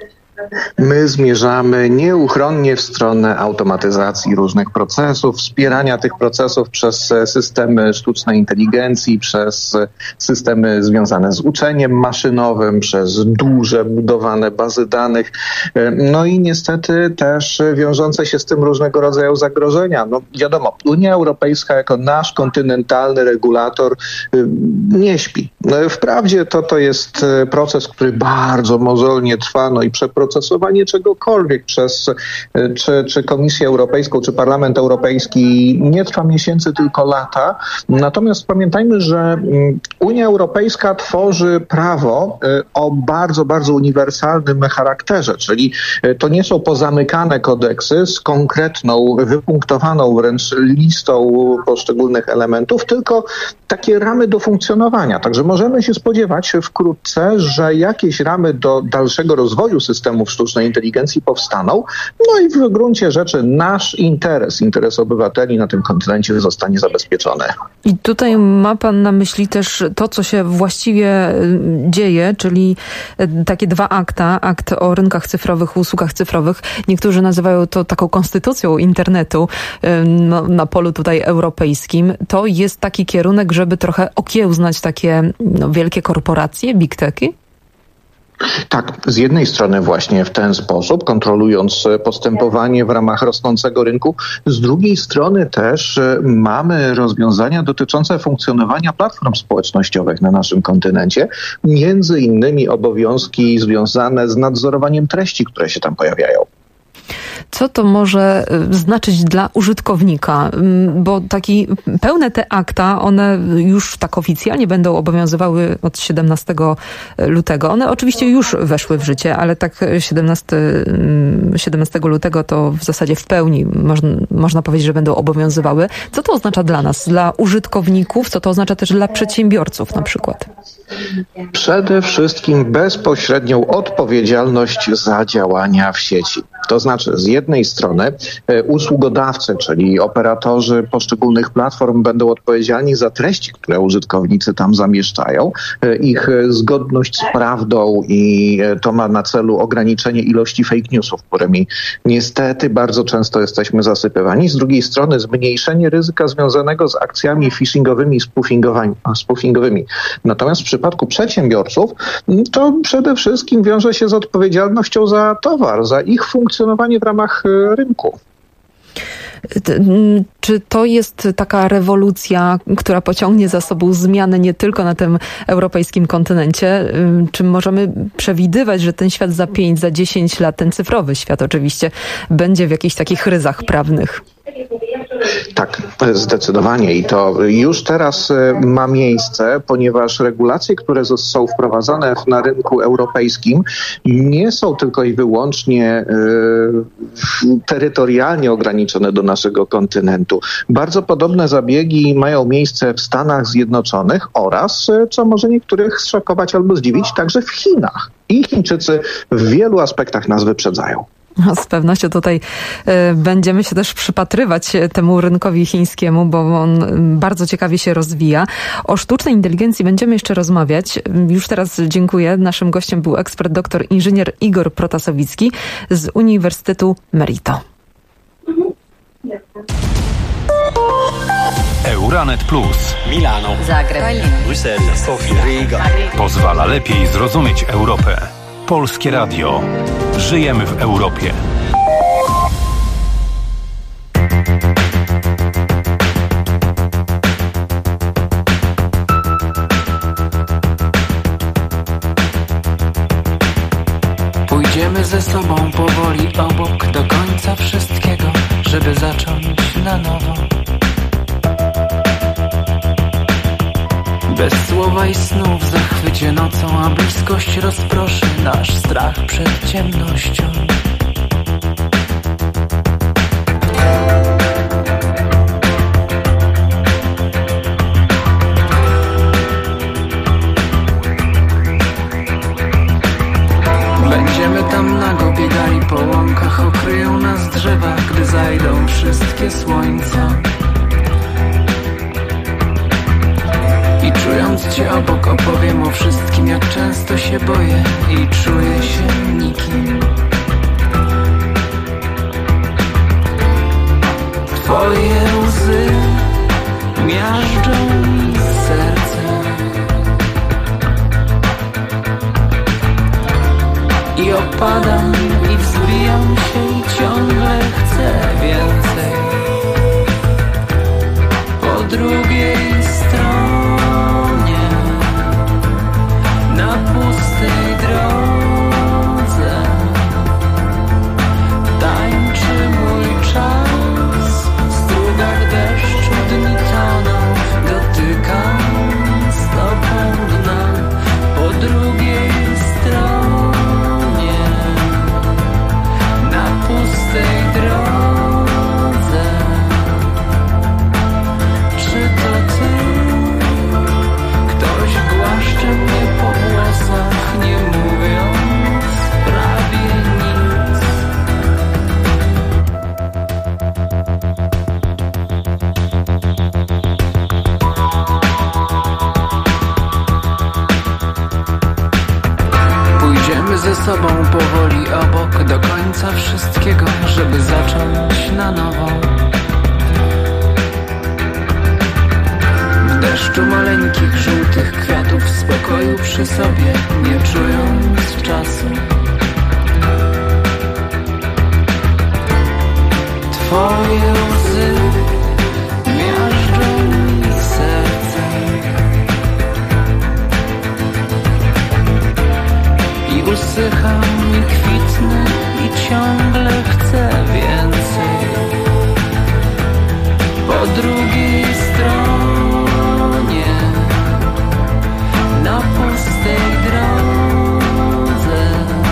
My zmierzamy nieuchronnie w stronę automatyzacji różnych procesów, wspierania tych procesów przez systemy sztucznej inteligencji, przez systemy związane z uczeniem maszynowym, przez duże budowane bazy danych. No i niestety też wiążące się z tym różnego rodzaju zagrożenia. No wiadomo, Unia Europejska jako nasz kontynentalny regulator nie śpi. Wprawdzie to jest proces, który bardzo mozolnie trwa, no i przeprocesowanie czegokolwiek przez czy Komisję Europejską, czy Parlament Europejski nie trwa miesięcy, tylko lata. Natomiast pamiętajmy, że Unia Europejska tworzy prawo o bardzo, bardzo uniwersalnym charakterze, czyli to nie są pozamykane kodeksy z konkretną, wypunktowaną wręcz listą poszczególnych elementów, tylko takie ramy do funkcjonowania. Także możemy się spodziewać wkrótce, że jakieś ramy do dalszego rozwoju systemów sztucznej inteligencji powstaną, no i w gruncie rzeczy nasz interes obywateli na tym kontynencie zostanie zabezpieczony. I tutaj ma pan na myśli też to, co się właściwie dzieje, czyli takie dwa akta, akt o rynkach cyfrowych, usługach cyfrowych. Niektórzy nazywają to taką konstytucją internetu na polu tutaj europejskim. To jest taki kierunek, żeby trochę okiełznać takie wielkie korporacje, big techy? Tak, z jednej strony właśnie w ten sposób, kontrolując postępowanie w ramach rosnącego rynku, z drugiej strony też mamy rozwiązania dotyczące funkcjonowania platform społecznościowych na naszym kontynencie, między innymi obowiązki związane z nadzorowaniem treści, które się tam pojawiają. Co to może znaczyć dla użytkownika? Bo pełne te akta, one już tak oficjalnie będą obowiązywały od 17 lutego. One oczywiście już weszły w życie, ale tak 17 lutego to w zasadzie w pełni można powiedzieć, że będą obowiązywały. Co to oznacza dla nas, dla użytkowników? Co to oznacza też dla przedsiębiorców na przykład? Przede wszystkim bezpośrednią odpowiedzialność za działania w sieci. To znaczy z jednej strony usługodawcy, czyli operatorzy poszczególnych platform będą odpowiedzialni za treści, które użytkownicy tam zamieszczają, ich zgodność z prawdą i to ma na celu ograniczenie ilości fake newsów, którymi niestety bardzo często jesteśmy zasypywani. Z drugiej strony zmniejszenie ryzyka związanego z akcjami phishingowymi, spoofingowymi. Natomiast w przypadku przedsiębiorców to przede wszystkim wiąże się z odpowiedzialnością za towar, za ich funkcjonowanie w ramach rynku. Czy to jest taka rewolucja, która pociągnie za sobą zmiany nie tylko na tym europejskim kontynencie? Czy możemy przewidywać, że ten świat za 5, za 10 lat, ten cyfrowy świat oczywiście, będzie w jakichś takich ryzach prawnych? Tak, zdecydowanie i to już teraz ma miejsce, ponieważ regulacje, które są wprowadzane na rynku europejskim, nie są tylko i wyłącznie terytorialnie ograniczone do naszego kontynentu. Bardzo podobne zabiegi mają miejsce w Stanach Zjednoczonych oraz, co może niektórych zszokować albo zdziwić, także w Chinach. I Chińczycy w wielu aspektach nas wyprzedzają. No, z pewnością tutaj będziemy się też przypatrywać temu rynkowi chińskiemu, bo on bardzo ciekawie się rozwija. O sztucznej inteligencji będziemy jeszcze rozmawiać. Już teraz dziękuję. Naszym gościem był ekspert doktor inżynier Igor Protasowicki z Uniwersytetu Merito. Euranet Plus. Milano. Zagreb. Bruxelles. Sofia. Riga. Pozwala lepiej zrozumieć Europę. Polskie Radio. Żyjemy w Europie. Pójdziemy ze sobą powoli obok do końca wszystkiego, żeby zacząć na nowo. Bez słowa i snu w zachwycie nocą, a bliskość rozproszy nasz strach przed ciemnością. Będziemy tam nago biegali po łąkach, okryją nas drzewa, gdy zajdą wszystkie słońca. I czując cię obok opowiem o wszystkim, jak często się boję i czuję się nikim. I opadam i wzbijam się i ciągle chcę więcej. Po drugiej stronie, na pustej drodze, tańczy mój czas. W strugach deszczu dni toną, dotykam stopą dna. Po drugiej stronie, na pustej drodze. Czy to ty? Ktoś głaszcze mnie po włosach, nie mówiąc prawie nic. Pójdziemy ze sobą powoli obok do końca wszystkiego, żeby zacząć na nowo. W deszczu maleńkich, żółtych kwiatów, w spokoju przy sobie, nie czując czasu. Twoje łzy miażdżą mi serce i usycham i kwitnę i ciągle chcę więcej. Po drugiej stronie, na pustej drodze,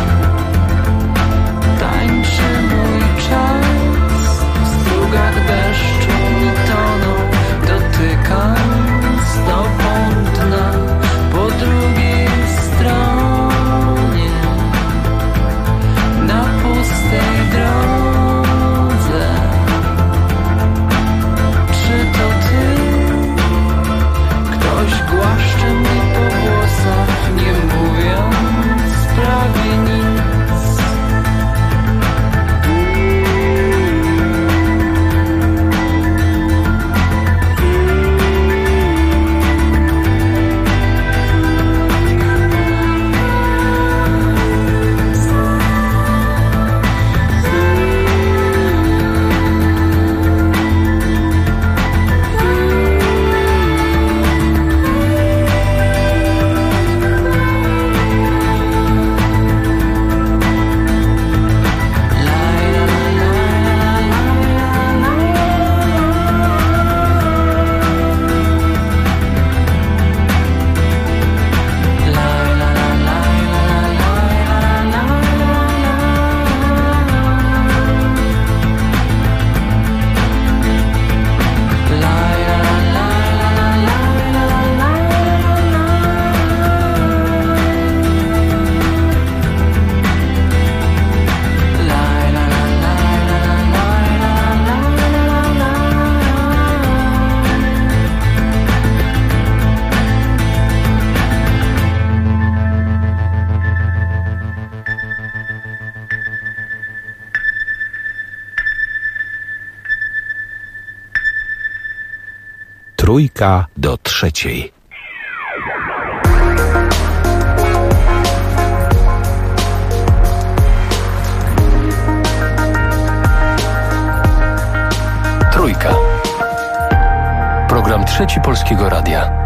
tańczy mój czas. W strugach deszczu mi toną, dotykam stopą dna. Po drugiej stronie, na pustej drodze. Czy to ty? Ktoś głaszcze mnie po włosach, nie mówiąc prawie nic. Trójka do trzeciej. Trójka. Program Trzeci Polskiego Radia.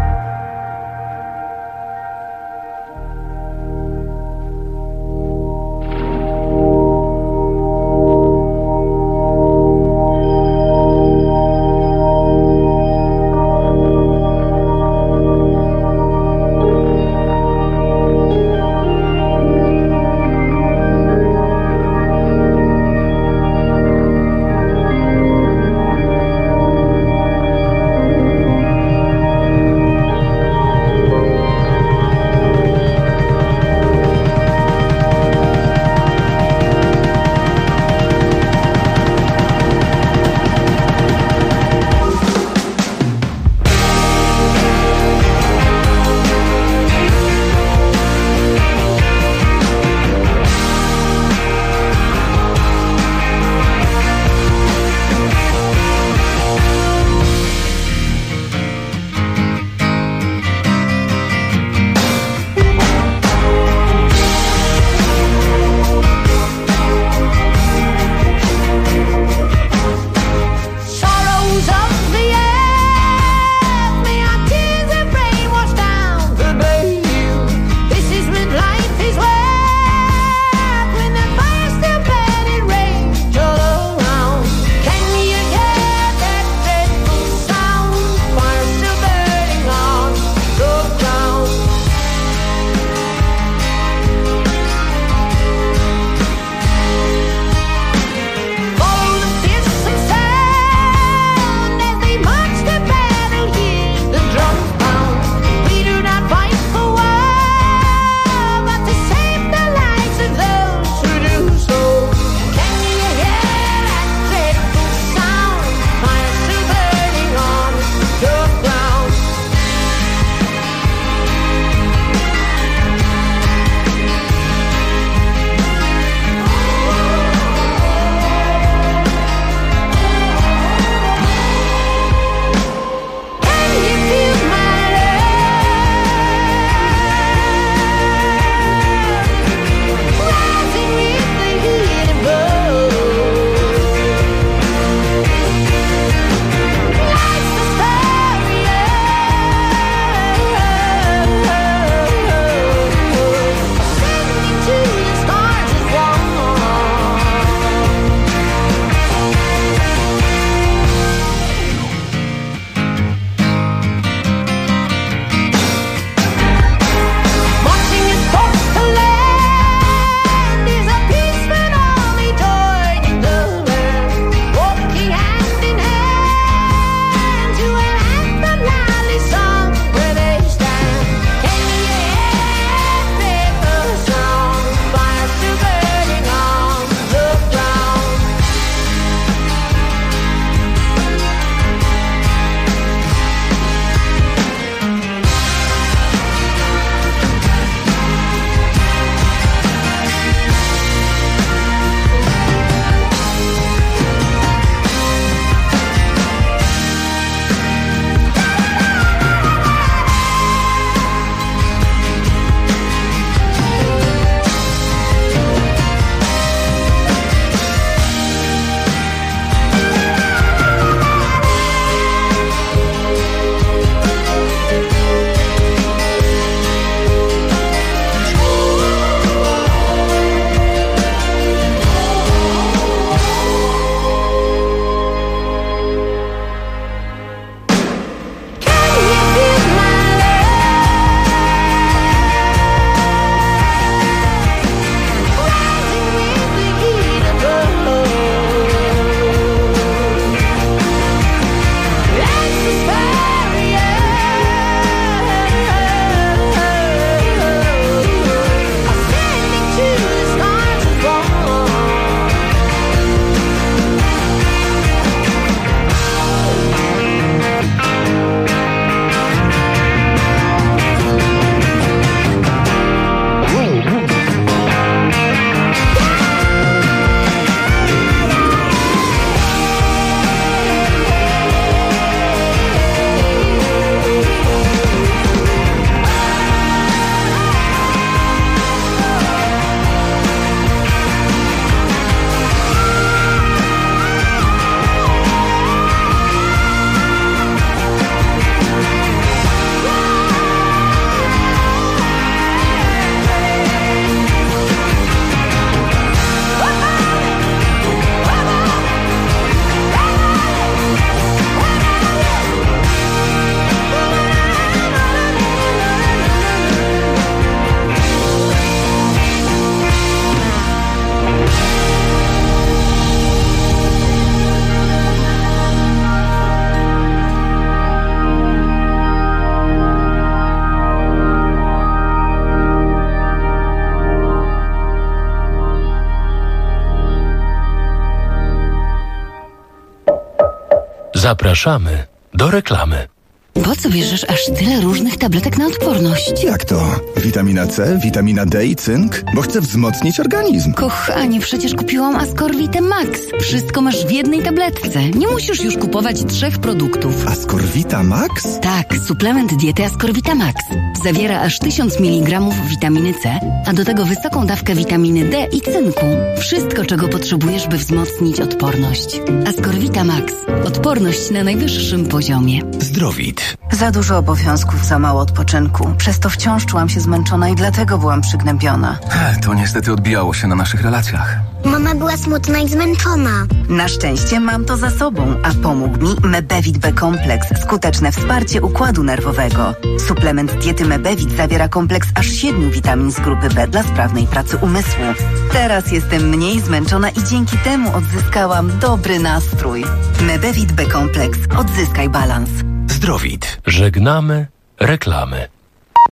Zapraszamy do reklamy. Po co bierzesz aż tyle różnych tabletek na odporność? Jak to? Witamina C, witamina D i cynk? Bo chcę wzmocnić organizm. Kochanie, przecież kupiłam Ascorvitę Max. Wszystko masz w jednej tabletce. Nie musisz już kupować 3 produktów. Ascorvita Max? Tak, suplement diety Ascorvita Max. Zawiera aż 1000 mg witaminy C, a do tego wysoką dawkę witaminy D i cynku. Wszystko, czego potrzebujesz, by wzmocnić odporność. Ascorvita Max. Odporność na najwyższym poziomie. Zdrowit. Za dużo obowiązków, za mało odpoczynku. Przez to wciąż czułam się zmęczona i dlatego byłam przygnębiona. To niestety odbijało się na naszych relacjach. Mama była smutna i zmęczona. Na szczęście mam to za sobą, a pomógł mi Mebevit B-kompleks. Skuteczne wsparcie układu nerwowego. Suplement diety Mebevit zawiera kompleks aż 7 witamin z grupy B dla sprawnej pracy umysłu. Teraz jestem mniej zmęczona i dzięki temu odzyskałam dobry nastrój. Mebevit B-kompleks. Odzyskaj balans. Zdrowit. Żegnamy reklamy.